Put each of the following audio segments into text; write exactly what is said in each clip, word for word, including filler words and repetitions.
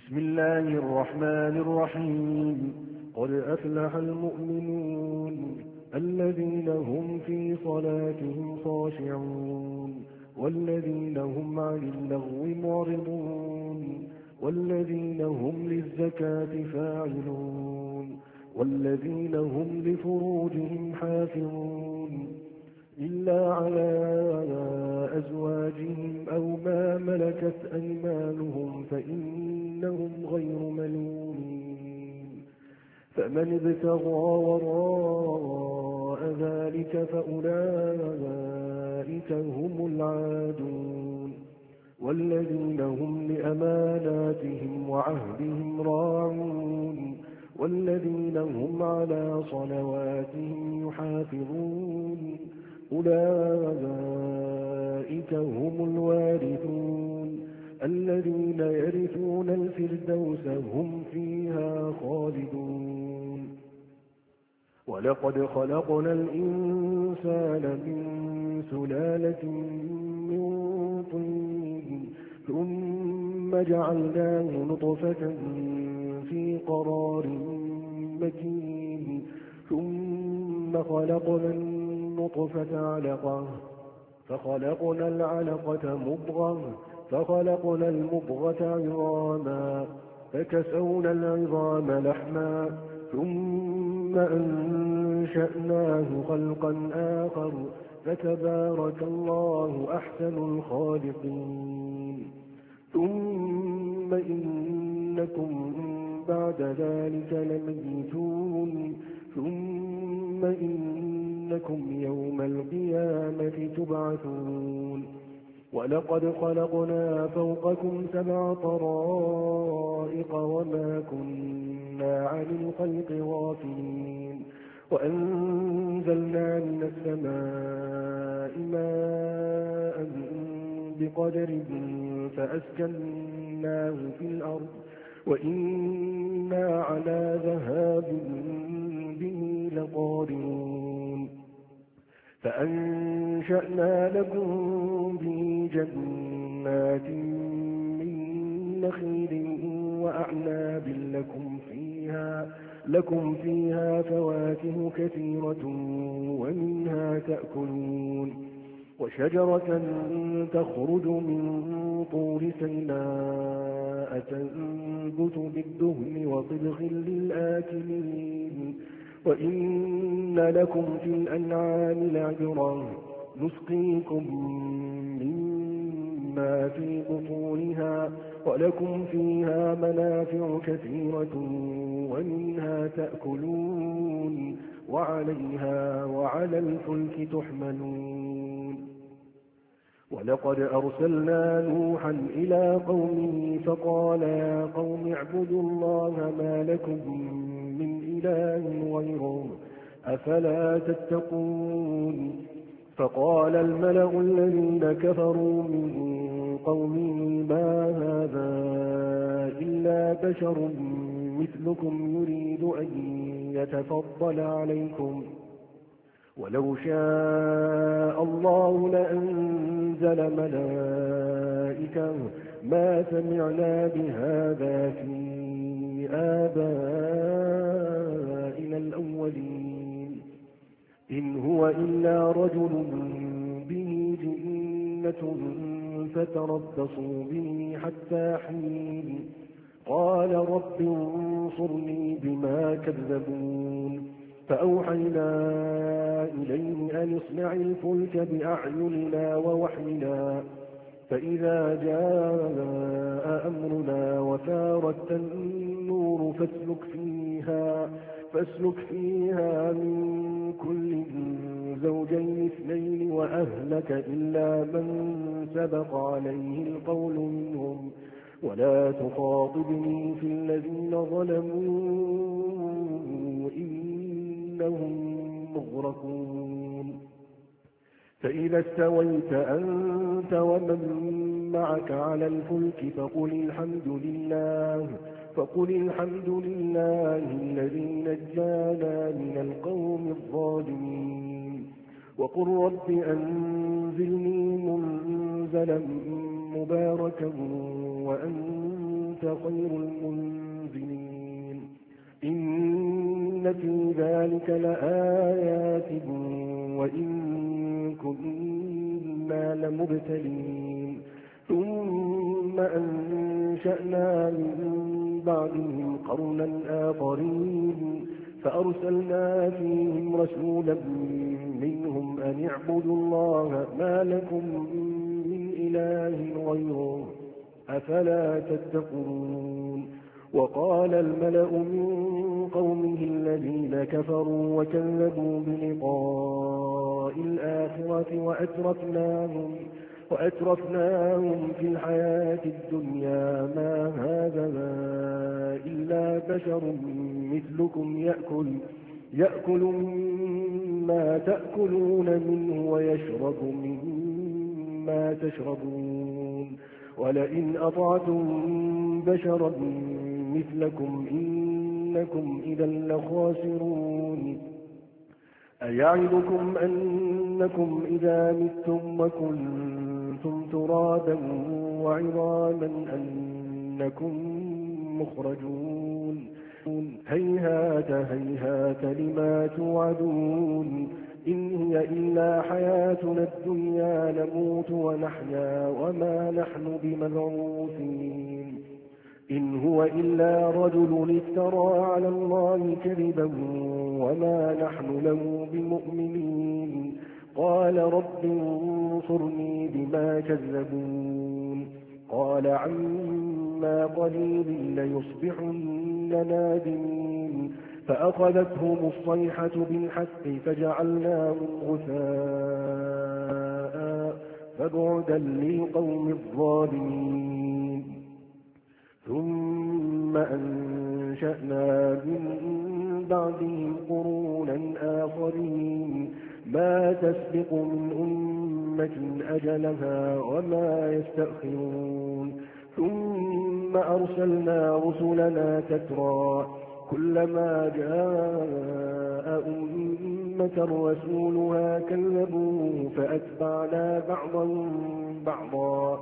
بسم الله الرحمن الرحيم قد أفلح المؤمنون الذين هم في صلاتهم خاشعون والذين هم عن اللغو معرضون والذين هم للزكاة فاعلون والذين هم لفروجهم حافظون إلا على أزواجهم أو ما ملكت أيمانهم فإنهم غير ملومين فمن ابتغى وراء ذلك فأولئك هم العادون والذين هم لأماناتهم وعهدهم راعون والذين هم على صلواتهم يحافظون أولئك هم الوارثون الذين يرثون الفردوس هم فيها خالدون ولقد خلقنا الإنسان من سلالة من طين ثم جعلناه نطفة في قرار مكين ثم خلقنا النطفة علقة فخلقنا العلقة مضغة فخلقنا المضغة عظاما فكسونا العظام لحما ثم أنشأناه خلقا آخر فتبارك الله أحسن الخالقين ثم إنكم بعد ذلك لميتون ثم إنكم يوم القيامة تبعثون ولقد خلقنا فوقكم سبع طرائق وما كنا عن الخلق غافلين وأنزلنا من السماء ماء بقدر فأسكناه في الأرض وإنا على ذهاب به لقادرون فأنشأنا لكم به جنات من نخيل وأعناب لكم فيها لكم فيها فواكه كثيرة ومنها تأكلون وشجرة تخرج من طور سيناء تنبت بالدهن وصبغ للآكلين وإن لكم في الأنعام لعبرا نسقيكم مما في بطونها ولكم فيها منافع كثيرة ومنها تأكلون وعليها وعلى الفلك تحملون ولقد أرسلنا نوحا إلى قومه فقال يا قوم اعبدوا الله ما لكم من إله غيره أفلا تتقون فقال الملأ الذين كفروا من قومه ما هذا إلا بشر مثلكم يريد أن يتفضل عليكم ولو شاء الله لأنزل ملائكة ما سمعنا بهذا في آبائنا الأولين إن هو إلا رجل به جنة فتربصوا به حتى حين قال رب انصرني بما كذبون فأوحينا إليه أن اصنع الفلك بأعيننا ووحينا فإذا جاء أمرنا وفارت النور فاسلك فيها فاسلك فيها من كل زوجين اثنين وأهلك إلا من سبق عليه القول منهم ولا تخاطبني في الذين ظلموا إنهم مغرقون فإذا استويت أنت ومن معك على الفلك فقل الحمد لله فقل الحمد لله الذي نجانا من القوم الظالمين وقل رب أنزلني منزلا مباركا وأنت خير المنزلين إن في ذلك لآيات وإن كنا لمبتلين ثم أنشأنا من بعدهم قرنا آخرين فأرسلنا فيهم رسولا منهم أن اعبدوا الله ما لكم من إله غيره أفلا تتقون وقال الملأ من قومه الذين كفروا وكذبوا بلقاء الآخرة وأترفناهم, وأترفناهم في الحياة الدنيا ما هذا إلا بشر مثلكم يأكل, يأكل مما تأكلون منه ويشرب مما تشربون ولئن أطعتم بشرا مثلكم إنكم إذا لخاسرون أيعدكم أنكم إذا متم وكنتم ترابا وعظاما أنكم مخرجون هيهات هيهات لما توعدون إن هي إلا حياتنا الدنيا نموت ونحيا وما نحن بمبعوثين إن هو إلا رجل افترى على الله كذبا وما نحن له بمؤمنين قال رب انصرني بما كذبون قال عما قليل ليصبحن نادمين فأخذتهم الصيحة بالحق فجعلناهم غثاء فبعدا للقوم الظالمين ثم أنشأنا من بعدهم قرونا آخرين ما تسبق من أمة أجلها وما يستأخرون ثم أرسلنا رسلنا تترى كلما جاء أمة رسولها كذبوه فأتبعنا بعضهم بعضا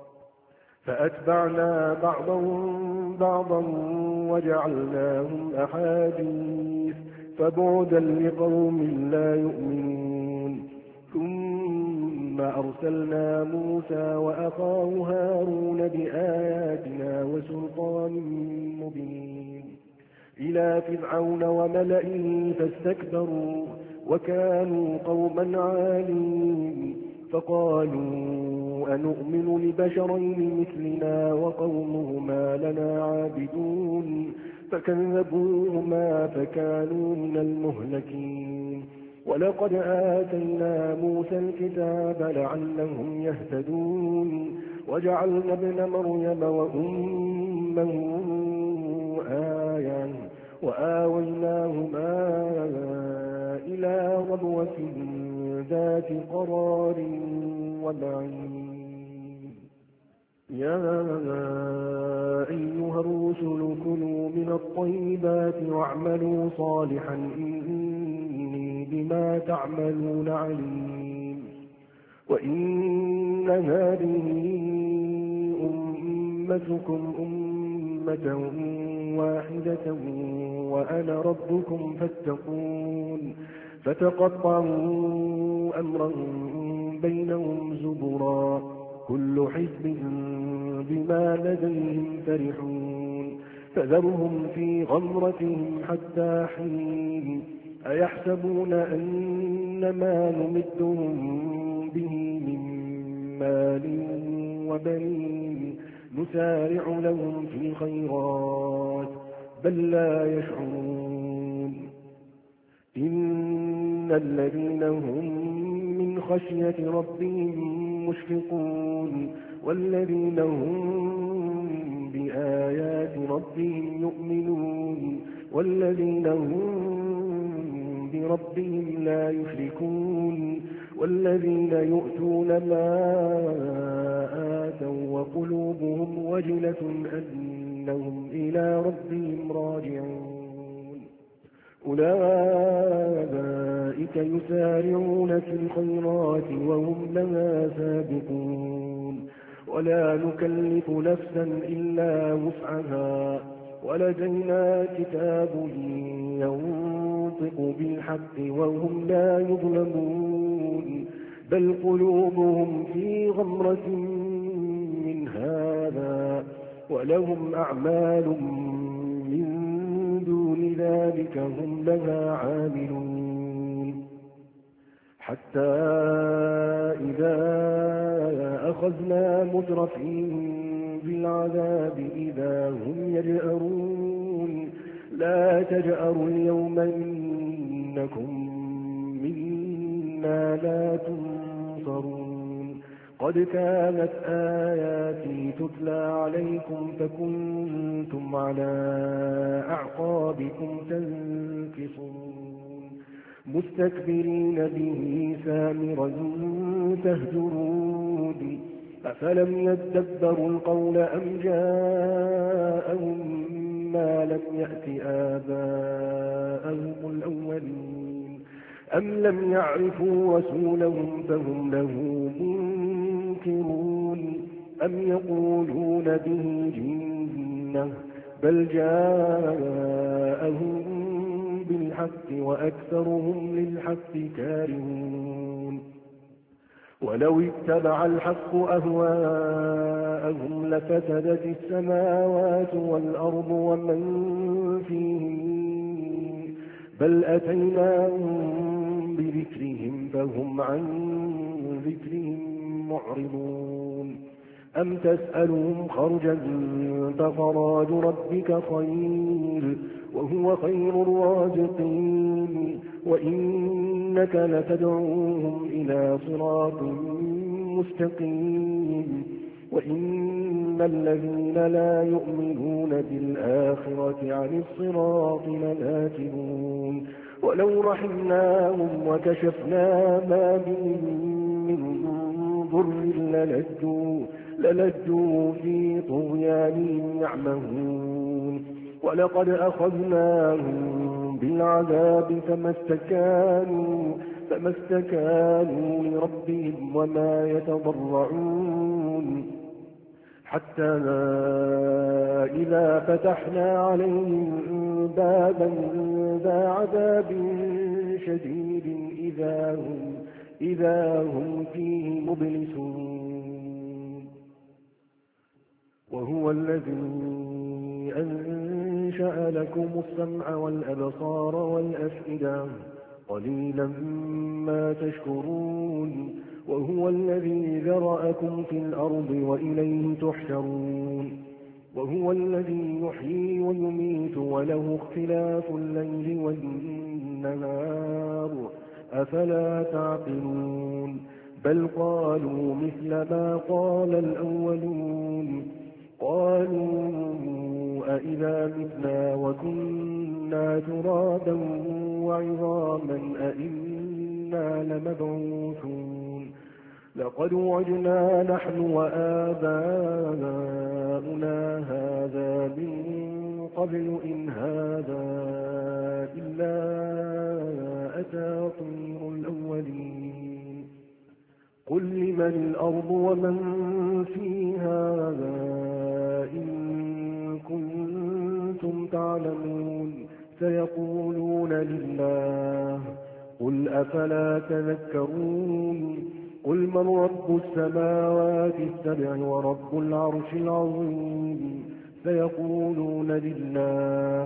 فأتبعنا بعضهم بعضا وجعلناهم أحاديث فبعدا لقوم لا يؤمنون ثم أرسلنا موسى وأخاه هارون بآياتنا وسلطان مبين إلى فرعون وملئه فاستكبروا وكانوا قوما عالين فقالوا أنؤمن لبشرين مثلنا وقومهما لنا عابدون فكذبوهما فكانوا من المهلكين ولقد آتينا موسى الكتاب لعلهم يهتدون وجعلنا ابن مريم وأمه آية وآويناهما إلى ربوة ذات قرار ومعين يا أيها الرسل كلوا من الطيبات واعملوا صالحا إني بما تعملون عليم وإن هذه أمتكم أمة واحدة وأنا ربكم فاتقون فتقطعوا أمرهم بينهم زبرا كل حزب بما لديهم فرحون فذرهم في غمرتهم حتى حين أيحسبون أن ما نمدهم به من مال وبنين نسارع لهم في الخيرات بل لا يشعرون إن الذين هم من خشية ربهم مشفقون والذين هم بآيات ربهم يؤمنون والذين هم بربهم لا يشركون والذين يؤتون ما آتوا وقلوبهم وجلة أنهم إلى ربهم راجعون أولئك يسارعون في الخيرات وهم لها سابقون ولا نكلف نفسا إلا وسعها ولدينا كتاب ينطق بالحق وهم لا يظلمون بل قلوبهم في غمرة من هذا ولهم أعمال من دون ذلك هم لها عاملون حتى إذا أخذنا مترفين بالعذاب إذا هم يجأرون لا تجأروا اليوم إنكم منا لا تنصرون قد كانت آياتي تتلى عليكم فكنتم على أعقابكم تنكصون مستكبرين به سامرا تهجرون أفلم يدبروا القول أم جاءهم ما لم يأت آباءهم الأولين أم لم يعرفوا رسولهم فهم له منكرون أم يقولون به جنة بل جاءهم بالحق وأكثرهم للحق كارهون ولو اتبع الحق أهواءهم لفسدت السماوات والأرض ومن فيهن بل أتيناهم بذكرهم فهم عن ذكرهم معرضون أم تسألهم خرجا فخراج ربك خير وهو خير الرازقين وإنك لتدعوهم إلى صراط مستقيم وإن الذين لا يؤمنون بالآخرة عن الصراط لناكبون ولو رحمناهم وكشفنا ما بهم من ضر للجوا, للجوا في طغيانهم يعمهون ولقد أخذناهم بالعذاب فما استكانوا, فما استكانوا لربهم وما يتضرعون حتى إذا فتحنا عليهم بابا ذا عذاب شديد إذا هم, إذا هم فيه مبلسون وهو الذي أنشأ لكم السمع والأبصار والأفئدة قليلا ما تشكرون وهو الذي ذرأكم في الأرض وإليه تحشرون وهو الذي يحيي ويميت وله اختلاف الليل والنهار أفلا تعقلون بل قالوا مثل ما قال الأولون قالوا أئذا متنا وكنا ترابا وعظاما أئنا لمبعوثون لقد وعدنا نحن وآباؤنا هذا من قبل إن هذا إلا أساطير الأولين قل لمن الأرض ومن فيها إن كنتم تعلمون سيقولون لله قل أفلا تذكرون قل من رب السماوات السبع ورب العرش العظيم سيقولون لله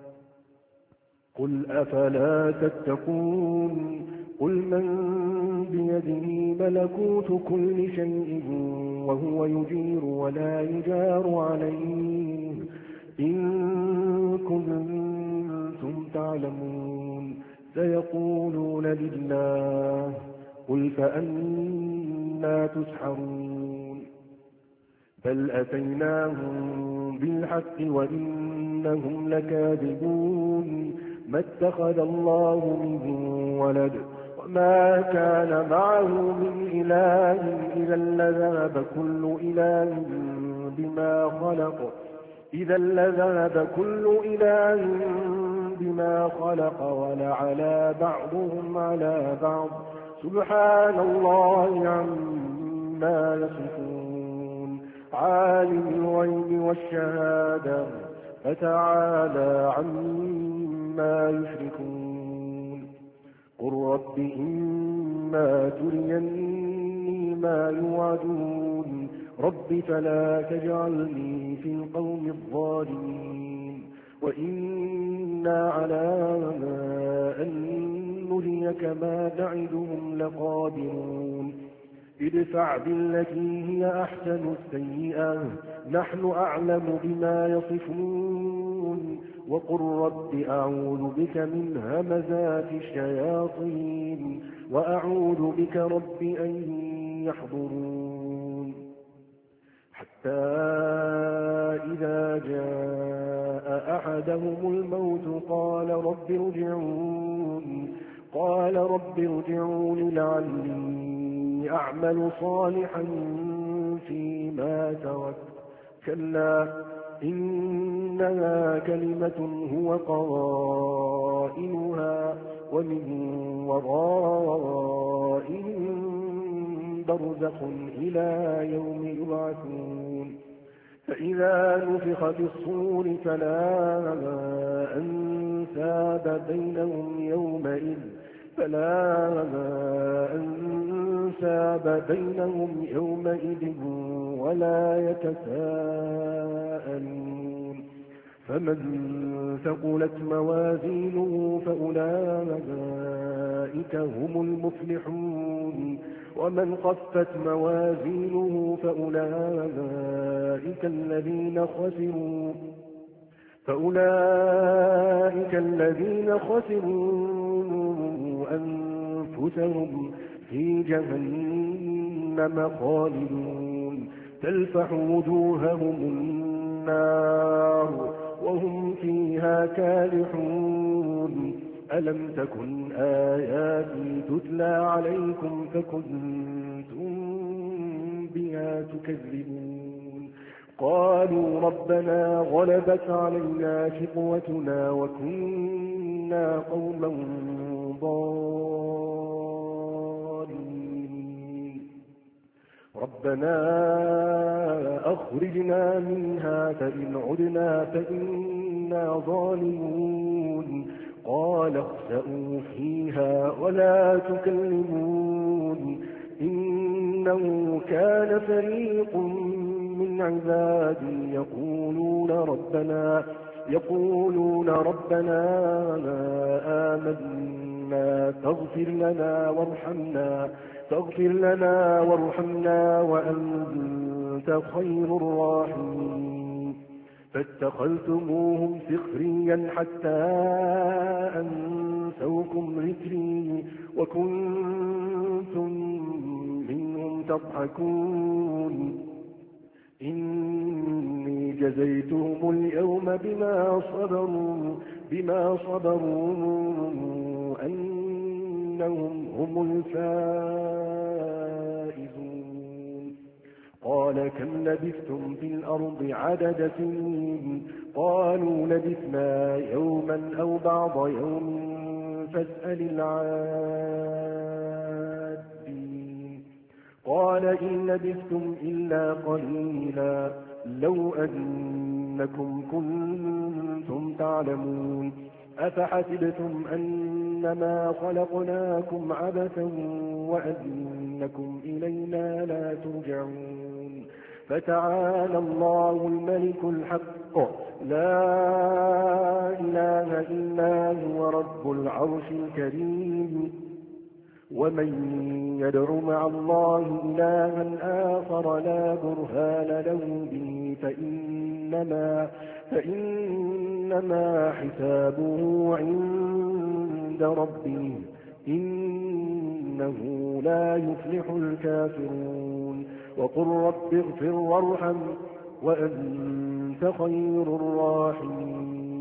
قل أفلا تتقون قل من بيده ملكوت كل شيء وهو يجير ولا يجار عليه إن كنتم تعلمون سيقولون لله قل فأنا تسحرون بل أتيناهم بالحق وإنهم لكاذبون ما اتخذ الله من ولد وما كان معه من إله إذا لذهب كل إله بما خلق إذا لذهب كل إله بما خلق ولعلى بعضهم على بعض سبحان الله عما يصفون عالم الغيب والشهادة فتعالى عما يشركون قل رب إما تريني ما يوعدون رب فلا تجعلني في القوم الظالمين وإنا على أن نريك ما نعدهم لقادرون ادفع بالتي هي أحسن السيئة نحن أعلم بما يصفون وقل رب أعوذ بك من همزات الشياطين وأعوذ بك رب أن يحضرون حتى إذا جاء أحدهم الموت قال رب ارجعون قال رب ارجعون لعلي أعمل صالحا فيما تركت كلا إنها كلمة هو قائلها ومن ورائهم برزخ إلى يوم يبعثون فإذا نفخ في الصور فلا أنساب بينهم يومئذ فلا أنساب بينهم يومئذ ولا يتساءلون فمن ثقلت موازينه فأولئك هم المفلحون ومن خفت موازينه فأولئك الذين خسروا فأولئك الذين خسروا أنفسهم في جهنم خالدون تلفح وجوههم النار وهم فيها كالحون ألم تكن آياتي تتلى عليكم فكنتم بها تكذبون قالوا ربنا غلبت علينا شقوتنا وكنا قوما ضالين ربنا أخرجنا منها فإن عدنا فإنا ظالمون قال اخسئوا فيها ولا تكلمون إنه كان فريق من عبادي يقولون ربنا يقولون ربنا آمنا فاغفر لنا وارحمنا فاغفر لنا وارحمنا وأنت خير الراحمين فاتخذتموهم سخريا حتى أنسوكم ذكري وكنتم منهم تضحكون إني جزيتهم اليوم بما صبروا بما صبروا أنهم هم الفائزون قال كم لبثتم في الأرض عدد سنين قالوا لبثنا يوما أو بعض يوم فاسأل العادين قال إن لبثتم إلا قليلا لو أنكم كنتم تعلمون أفحسبتم أنما خلقناكم عبثا وأنكم إلينا لا ترجعون فتعالى الله الملك الحق لا إله إلا هو رب العرش الكريم ومن يدع مع الله إلها آخر لا برهان له به فإنما, فإنما حسابه عند ربه إنه لا يفلح الكافرون وقل رب اغفر وارحم وأنت خير الراحمين